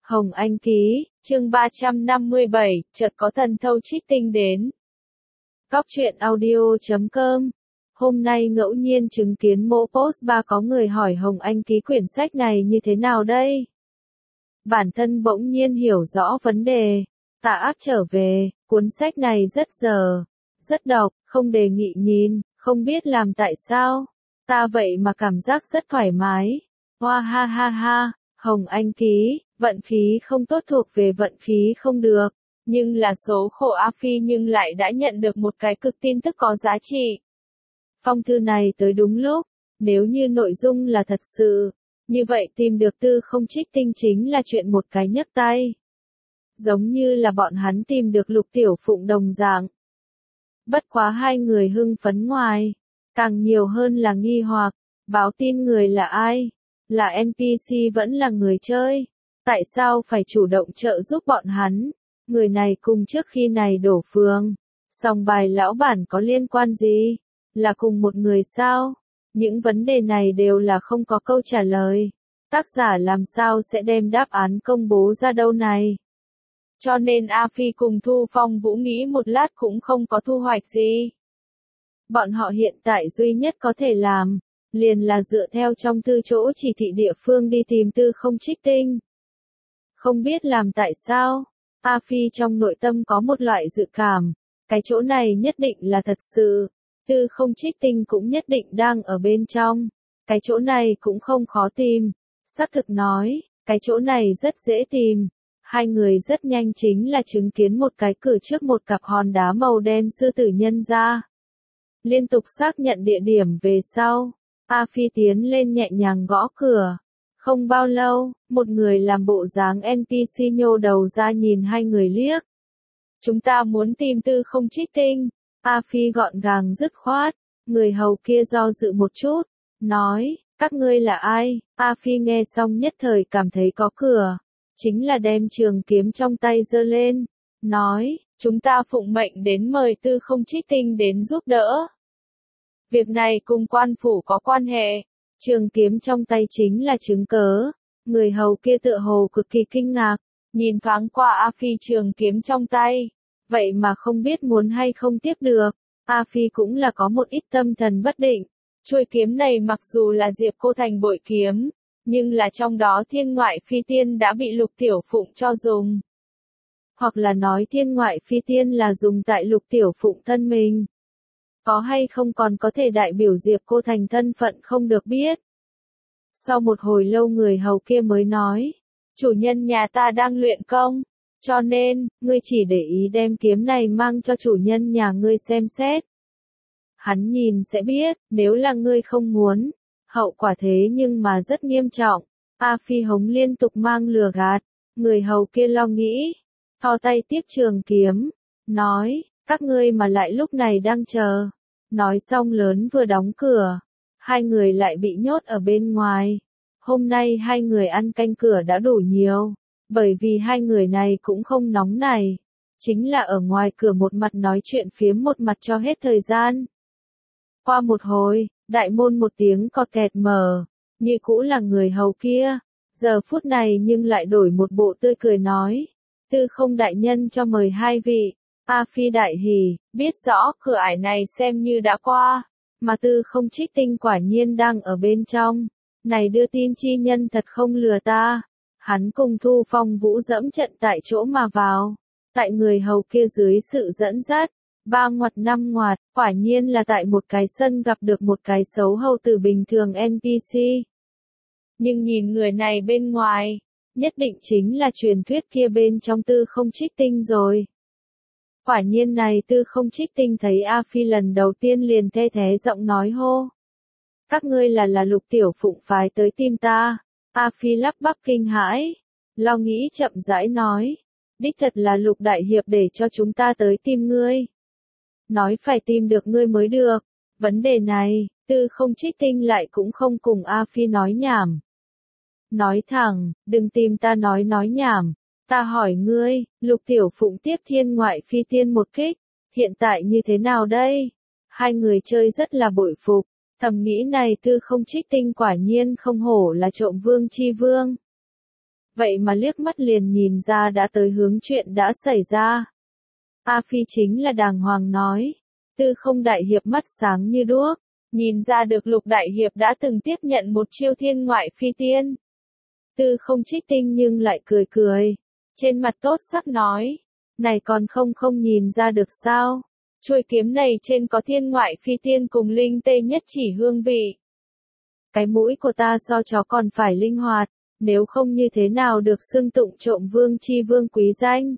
Hồng Anh ký, chương 357, chợt có thần thâu trích tinh đến. Cóc truyện audio.com. Hôm nay ngẫu nhiên chứng kiến mộ post 3 có người hỏi Hồng Anh ký quyển sách này như thế nào đây? Bản thân bỗng nhiên hiểu rõ vấn đề. Tạ áp trở về, cuốn sách này rất độc, không đề nghị nhìn, không biết làm tại sao. Ta vậy mà cảm giác rất thoải mái. Hoa ha ha ha, Hồng Anh ký, vận khí không tốt thuộc về vận khí không được. Nhưng là số khổ A Phi nhưng lại đã nhận được một cái cực tin tức có giá trị. Phong thư này tới đúng lúc, nếu như nội dung là thật sự, như vậy tìm được tư không trích tinh chính là chuyện một cái nhấc tay. Giống như là bọn hắn tìm được Lục Tiểu Phụng đồng dạng. Bất quá hai người hưng phấn ngoài, càng nhiều hơn là nghi hoặc, báo tin người là ai? Là NPC vẫn là người chơi? Tại sao phải chủ động trợ giúp bọn hắn? Người này cùng trước khi này đổ phường. Song bài lão bản có liên quan gì? Là cùng một người sao? Những vấn đề này đều là không có câu trả lời. Tác giả làm sao sẽ đem đáp án công bố ra đâu này? Cho nên A Phi cùng Thu Phong Vũ nghĩ một lát cũng không có thu hoạch gì. Bọn họ hiện tại duy nhất có thể làm, liền là dựa theo trong tư chỗ chỉ thị địa phương đi tìm tư không trích tinh. Không biết làm tại sao, A Phi trong nội tâm có một loại dự cảm, cái chỗ này nhất định là thật sự, tư không trích tinh cũng nhất định đang ở bên trong, cái chỗ này cũng không khó tìm, xác thực nói, cái chỗ này rất dễ tìm. Hai người rất nhanh chính là chứng kiến một cái cửa trước một cặp hòn đá màu đen sư tử nhân ra. Liên tục xác nhận địa điểm về sau, A Phi tiến lên nhẹ nhàng gõ cửa. Không bao lâu, một người làm bộ dáng NPC nhô đầu ra nhìn hai người liếc. Chúng ta muốn tìm tư không trích tinh. A Phi gọn gàng dứt khoát. Người hầu kia do dự một chút, nói, các ngươi là ai? A Phi nghe xong nhất thời cảm thấy có cửa. Chính là đem trường kiếm trong tay giơ lên, nói, chúng ta phụng mệnh đến mời tư không trích tinh đến giúp đỡ. Việc này cùng quan phủ có quan hệ, trường kiếm trong tay chính là chứng cớ. Người hầu kia tựa hồ cực kỳ kinh ngạc, nhìn thoáng qua A Phi trường kiếm trong tay, vậy mà không biết muốn hay không tiếp được. A Phi cũng là có một ít tâm thần bất định, chuôi kiếm này mặc dù là Diệp Cô Thành bội kiếm, nhưng là trong đó thiên ngoại phi tiên đã bị Lục Tiểu Phụng cho dùng. Hoặc là nói thiên ngoại phi tiên là dùng tại Lục Tiểu Phụng thân mình. Có hay không còn có thể đại biểu Diệp Cô Thành thân phận không được biết. Sau một hồi lâu người hầu kia mới nói, chủ nhân nhà ta đang luyện công, cho nên, ngươi chỉ để ý đem kiếm này mang cho chủ nhân nhà ngươi xem xét. Hắn nhìn sẽ biết, nếu là ngươi không muốn. Hậu quả thế nhưng mà rất nghiêm trọng. A Phi hống liên tục mang lừa gạt. Người hầu kia lo nghĩ. Thò tay tiếp trường kiếm. Nói, các ngươi mà lại lúc này đang chờ. Nói xong lớn vừa đóng cửa. Hai người lại bị nhốt ở bên ngoài. Hôm nay hai người ăn canh cửa đã đủ nhiều. Bởi vì hai người này cũng không nóng này. Chính là ở ngoài cửa một mặt nói chuyện phiếm một mặt cho hết thời gian. Qua một hồi, đại môn một tiếng cọt kẹt mở, như cũ là người hầu kia, giờ phút này nhưng lại đổi một bộ tươi cười nói, tư không đại nhân cho mời hai vị. A Phi đại hỉ, biết rõ cửa ải này xem như đã qua, mà tư không trích tinh quả nhiên đang ở bên trong, này đưa tin chi nhân thật không lừa ta. Hắn cùng Thu Phong Vũ dẫm trận tại chỗ mà vào, tại người hầu kia dưới sự dẫn dắt. 3 ngoặt 5 ngoặt, quả nhiên là tại một cái sân gặp được một cái xấu hầu tử bình thường NPC. Nhưng nhìn người này bên ngoài, nhất định chính là truyền thuyết kia bên trong tư không trích tinh rồi. Quả nhiên này tư không trích tinh thấy A Phi lần đầu tiên liền the thế giọng nói hô. Các ngươi là Lục Tiểu Phụng phái tới tìm ta. A Phi lắp bắp kinh hãi, lo nghĩ chậm rãi nói. Đích thật là Lục Đại Hiệp để cho chúng ta tới tìm ngươi. Nói phải tìm được ngươi mới được. Vấn đề này, tư không trích tinh lại cũng không cùng A Phi nói nhảm. Nói thẳng, đừng tìm ta nói nhảm. Ta hỏi ngươi, Lục Tiểu Phụng tiếp thiên ngoại phi tiên một kích, hiện tại như thế nào đây? Hai người chơi rất là bội phục, thầm nghĩ này tư không trích tinh quả nhiên không hổ là trộm vương chi vương. vậy mà liếc mắt liền nhìn ra đã tới hướng chuyện đã xảy ra. A Phi chính là đàng hoàng nói. Tư Không đại hiệp mắt sáng như đuốc, nhìn ra được Lục đại hiệp đã từng tiếp nhận một chiêu thiên ngoại phi tiên. Tư Không Trích Tinh nhưng lại cười cười, trên mặt tốt sắc nói, này còn không nhìn ra được sao? Chuôi kiếm này trên có thiên ngoại phi tiên cùng linh tê nhất chỉ hương vị. Cái mũi của ta so chó còn phải linh hoạt, nếu không như thế nào được xưng tụng trộm vương chi vương quý danh.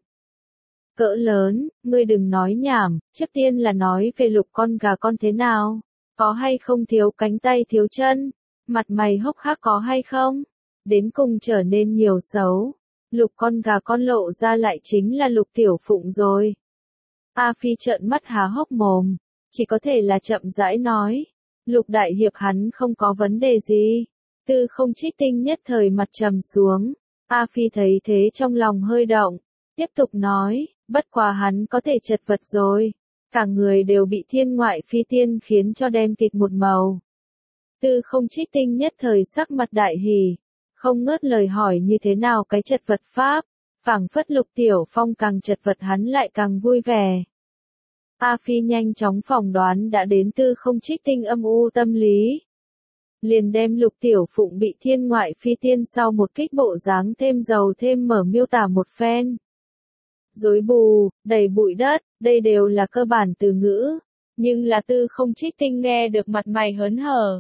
Cỡ lớn, ngươi đừng nói nhảm, trước tiên là nói về Lục con gà con thế nào, có hay không thiếu cánh tay thiếu chân, mặt mày hốc hác có hay không, đến cùng trở nên nhiều xấu. Lục con gà con lộ ra lại chính là Lục Tiểu Phụng rồi. A Phi trợn mắt há hốc mồm, chỉ có thể là chậm rãi nói. Lục đại hiệp hắn không có vấn đề gì. Tư Không Trích Tinh nhất thời mặt trầm xuống. A Phi thấy thế trong lòng hơi động, tiếp tục nói, bất quá hắn có thể chật vật rồi. Cả người đều bị thiên ngoại phi tiên khiến cho đen kịt một màu. Tư Không Trích Tinh nhất thời sắc mặt đại hỉ, không ngớt lời hỏi như thế nào cái chật vật pháp, phảng phất Lục Tiểu Phong càng chật vật hắn lại càng vui vẻ. A Phi nhanh chóng phỏng đoán đã đến Tư Không Trích Tinh âm u tâm lý. Liền đem Lục Tiểu Phụng bị thiên ngoại phi tiên sau một kích bộ dáng thêm dầu thêm mở miêu tả một phen. Rối bù, đầy bụi đất, đây đều là cơ bản từ ngữ, nhưng là Tư Không Trích Tinh nghe được mặt mày hớn hở.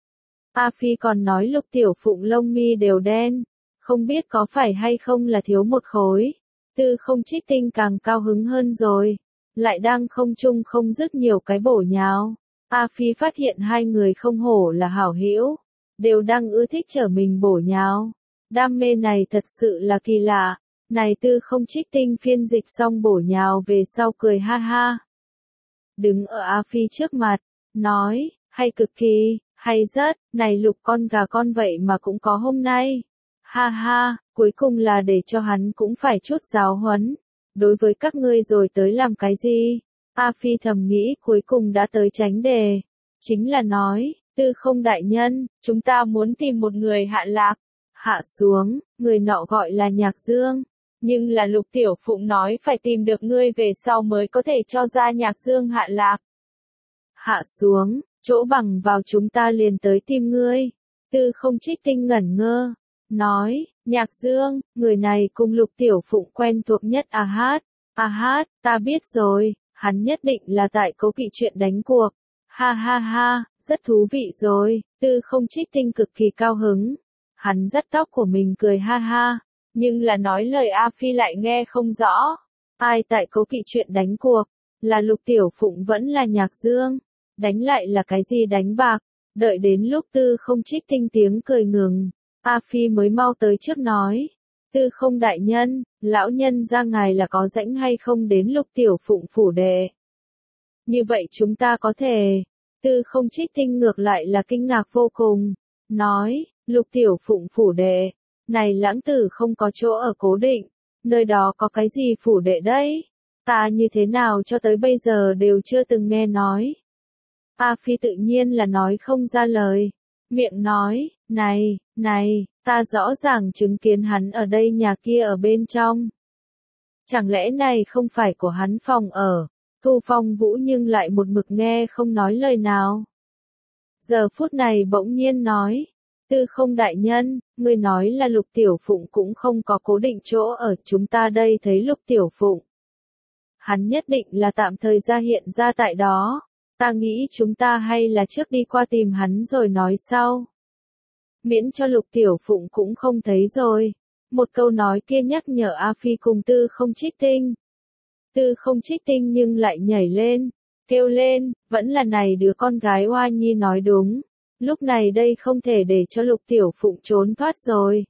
A Phi còn nói Lục Tiểu Phụng lông mi đều đen, không biết có phải hay không là thiếu một khối. Tư Không Trích Tinh càng cao hứng hơn rồi, lại đang không trung không dứt nhiều cái bổ nhào. A Phi phát hiện hai người không hổ là hảo hữu, đều đang ưa thích trở mình bổ nhào. Đam mê này thật sự là kỳ lạ. Này Tư Không Trích Tinh phiên dịch xong bổ nhào về sau cười ha ha. Đứng ở A Phi trước mặt, nói, hay cực kỳ, hay rất, này Lục con gà con vậy mà cũng có hôm nay. Ha ha, cuối cùng là để cho hắn cũng phải chút giáo huấn. Đối với các ngươi rồi tới làm cái gì? A Phi thầm nghĩ cuối cùng đã tới tránh đề. Chính là nói, Tư Không đại nhân, chúng ta muốn tìm một người hạ lạc. Hạ xuống, người nọ gọi là Nhạc Dương. Nhưng là Lục Tiểu Phụng nói phải tìm được ngươi về sau mới có thể cho ra Nhạc Dương hạ lạc. Hạ xuống, chỗ bằng vào chúng ta liền tới tìm ngươi. Tư Không Trích Tinh ngẩn ngơ, nói, Nhạc Dương, người này cùng Lục Tiểu Phụng quen thuộc nhất à hát. À hát, ta biết rồi, hắn nhất định là tại cố kỵ chuyện đánh cuộc. Ha ha ha, rất thú vị rồi. Tư Không Trích Tinh cực kỳ cao hứng. Hắn dắt tóc của mình cười ha ha. Nhưng là nói lời A Phi lại nghe không rõ. Ai tại cố kỵ chuyện đánh cuộc? Là Lục Tiểu Phụng vẫn là Nhạc Dương? Đánh lại là cái gì đánh bạc? Đợi đến lúc Tư Không Trích Tinh tiếng cười ngừng, A Phi mới mau tới trước nói. Tư Không đại nhân, lão nhân ra ngài là có rãnh hay không đến Lục Tiểu Phụng phủ đệ? Như vậy chúng ta có thể. Tư Không Trích Tinh ngược lại là kinh ngạc vô cùng. Nói, Lục Tiểu Phụng phủ đệ. Này lãng tử không có chỗ ở cố định, nơi đó có cái gì phủ đệ đấy? Ta như thế nào cho tới bây giờ đều chưa từng nghe nói. A Phi tự nhiên là nói không ra lời, miệng nói, này, ta rõ ràng chứng kiến hắn ở đây nhà kia ở bên trong. Chẳng lẽ này không phải của hắn phòng ở? Thu Phong Vũ nhưng lại một mực nghe không nói lời nào. Giờ phút này bỗng nhiên nói. Tư Không đại nhân, ngươi nói là Lục Tiểu Phụng cũng không có cố định chỗ ở, chúng ta đây thấy Lục Tiểu Phụng. Hắn nhất định là tạm thời ra hiện ra tại đó. Ta nghĩ chúng ta hay là trước đi qua tìm hắn rồi nói sau. Miễn cho Lục Tiểu Phụng cũng không thấy rồi. Một câu nói kia nhắc nhở A Phi cùng Tư Không Trích Tinh. Tư Không Trích Tinh nhưng lại nhảy lên, kêu lên, vẫn là này đứa con gái Oa Nhi nói đúng. Lúc này đây không thể để cho Lục Tiểu Phụng trốn thoát rồi.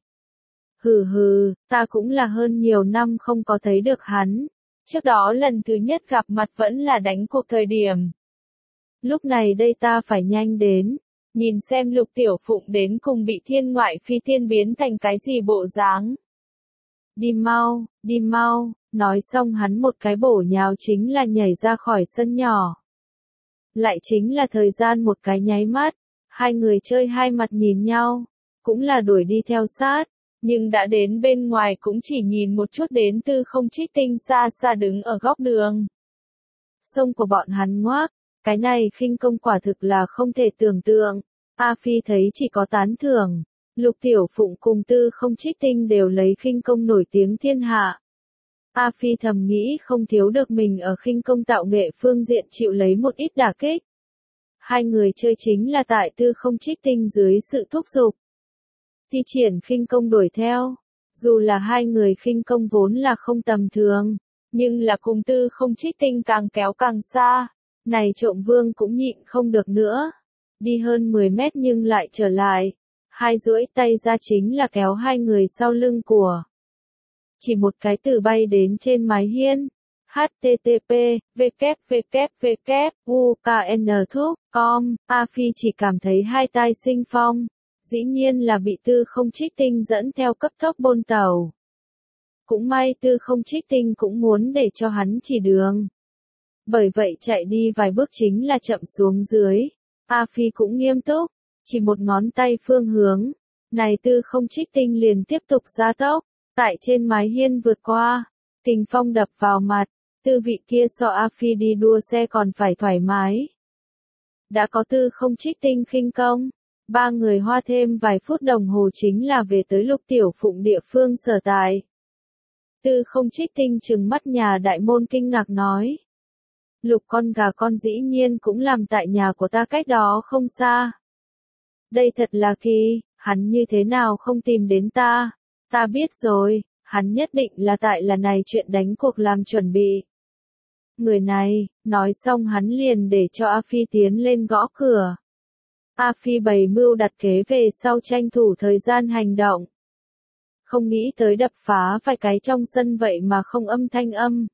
Hừ, ta cũng là hơn nhiều năm không có thấy được hắn. Trước đó lần thứ nhất gặp mặt vẫn là đánh cuộc thời điểm. Lúc này đây ta phải nhanh đến, nhìn xem Lục Tiểu Phụng đến cùng bị thiên ngoại phi tiên biến thành cái gì bộ dáng. Đi mau, nói xong hắn một cái bổ nhào chính là nhảy ra khỏi sân nhỏ. Lại chính là thời gian một cái nháy mắt. Hai người chơi hai mặt nhìn nhau, cũng là đuổi đi theo sát, Nhưng đã đến bên ngoài cũng chỉ nhìn một chút đến Tư Không Trích Tinh xa xa đứng ở góc đường. Sông của bọn hắn ngoác, cái này khinh công quả thực là không thể tưởng tượng. A Phi thấy chỉ có tán thưởng. Lục Tiểu Phụng cùng Tư Không Trích Tinh đều lấy khinh công nổi tiếng thiên hạ. A Phi thầm nghĩ không thiếu được mình ở khinh công tạo nghệ phương diện chịu lấy một ít đả kích. Hai người chơi chính là tại Tư Không Trích Tinh dưới sự thúc giục. Thi triển khinh công đuổi theo. Dù là hai người khinh công vốn là không tầm thường, nhưng là cùng Tư Không Trích Tinh càng kéo càng xa. Này Trộm Vương cũng nhịn không được nữa. Đi hơn 10 mét nhưng lại trở lại. Hai duỗi tay ra chính là kéo hai người sau lưng của. Chỉ một cái từ bay đến trên mái hiên. http www.uknthuc.com. A Phi chỉ cảm thấy hai tai sinh phong. Dĩ nhiên là bị Tư Không Trích Tinh dẫn theo cấp tốc bôn tàu. Cũng may Tư Không Trích Tinh cũng muốn để cho hắn chỉ đường. Bởi vậy chạy đi vài bước chính là chậm xuống dưới. A Phi cũng nghiêm túc, chỉ một ngón tay phương hướng. Này Tư Không Trích Tinh liền tiếp tục gia tốc, tại trên mái hiên vượt qua. Kình phong đập vào mặt, tư vị kia so A Phi đi đua xe còn phải thoải mái. Đã có Tư Không Trích Tinh khinh công. Ba người hoa thêm vài phút đồng hồ chính là về tới Lục Tiểu Phụng địa phương sở tại. Tư Không Trích Tinh trừng mắt nhà đại môn kinh ngạc nói. Lục con gà con dĩ nhiên cũng làm tại nhà của ta cách đó không xa. Đây thật là kỳ, hắn như thế nào không tìm đến ta? Ta biết rồi, hắn nhất định là tại là này chuyện đánh cuộc làm chuẩn bị. Người này, nói xong hắn liền để cho A Phi tiến lên gõ cửa. A Phi bày mưu đặt kế về sau tranh thủ thời gian hành động. Không nghĩ tới đập phá vài cái trong sân vậy mà không âm thanh âm.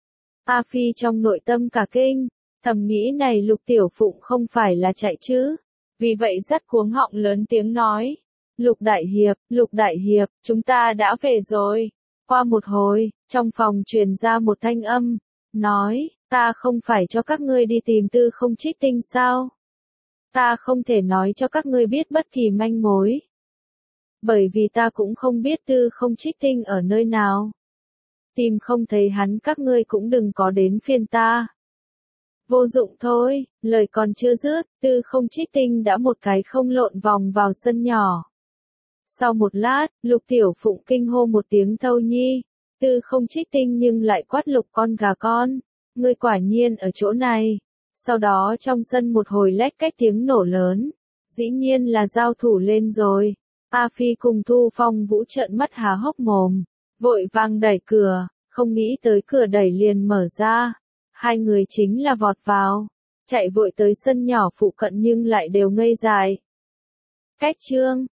A Phi trong nội tâm cả kinh, thầm nghĩ này Lục Tiểu Phụng không phải là chạy chứ. Vì vậy dắt cuống họng lớn tiếng nói. Lục Đại Hiệp, chúng ta đã về rồi. Qua một hồi, trong phòng truyền ra một thanh âm. Nói, ta không phải cho các ngươi đi tìm Tư Không Trích Tinh sao? Ta không thể nói cho các ngươi biết bất kỳ manh mối. Bởi vì ta cũng không biết Tư Không Trích Tinh ở nơi nào. Tìm không thấy hắn các ngươi cũng đừng có đến phiền ta. Vô dụng thôi, lời còn chưa dứt, Tư Không Trích Tinh đã một cái không lộn vòng vào sân nhỏ. Sau một lát, Lục Tiểu Phụng kinh hô một tiếng Thâu Nhi. Tư Không Trích Tinh nhưng lại quát Lục con gà con. Ngươi quả nhiên ở chỗ này. Sau đó trong sân một hồi lách cách tiếng nổ lớn. Dĩ nhiên là giao thủ lên rồi. A Phi cùng Thu Phong Vũ trợn mắt há hốc mồm. Vội vàng đẩy cửa, không nghĩ tới cửa đẩy liền mở ra. Hai người chính là vọt vào. Chạy vội tới sân nhỏ phụ cận nhưng lại đều ngây dại. Cách chương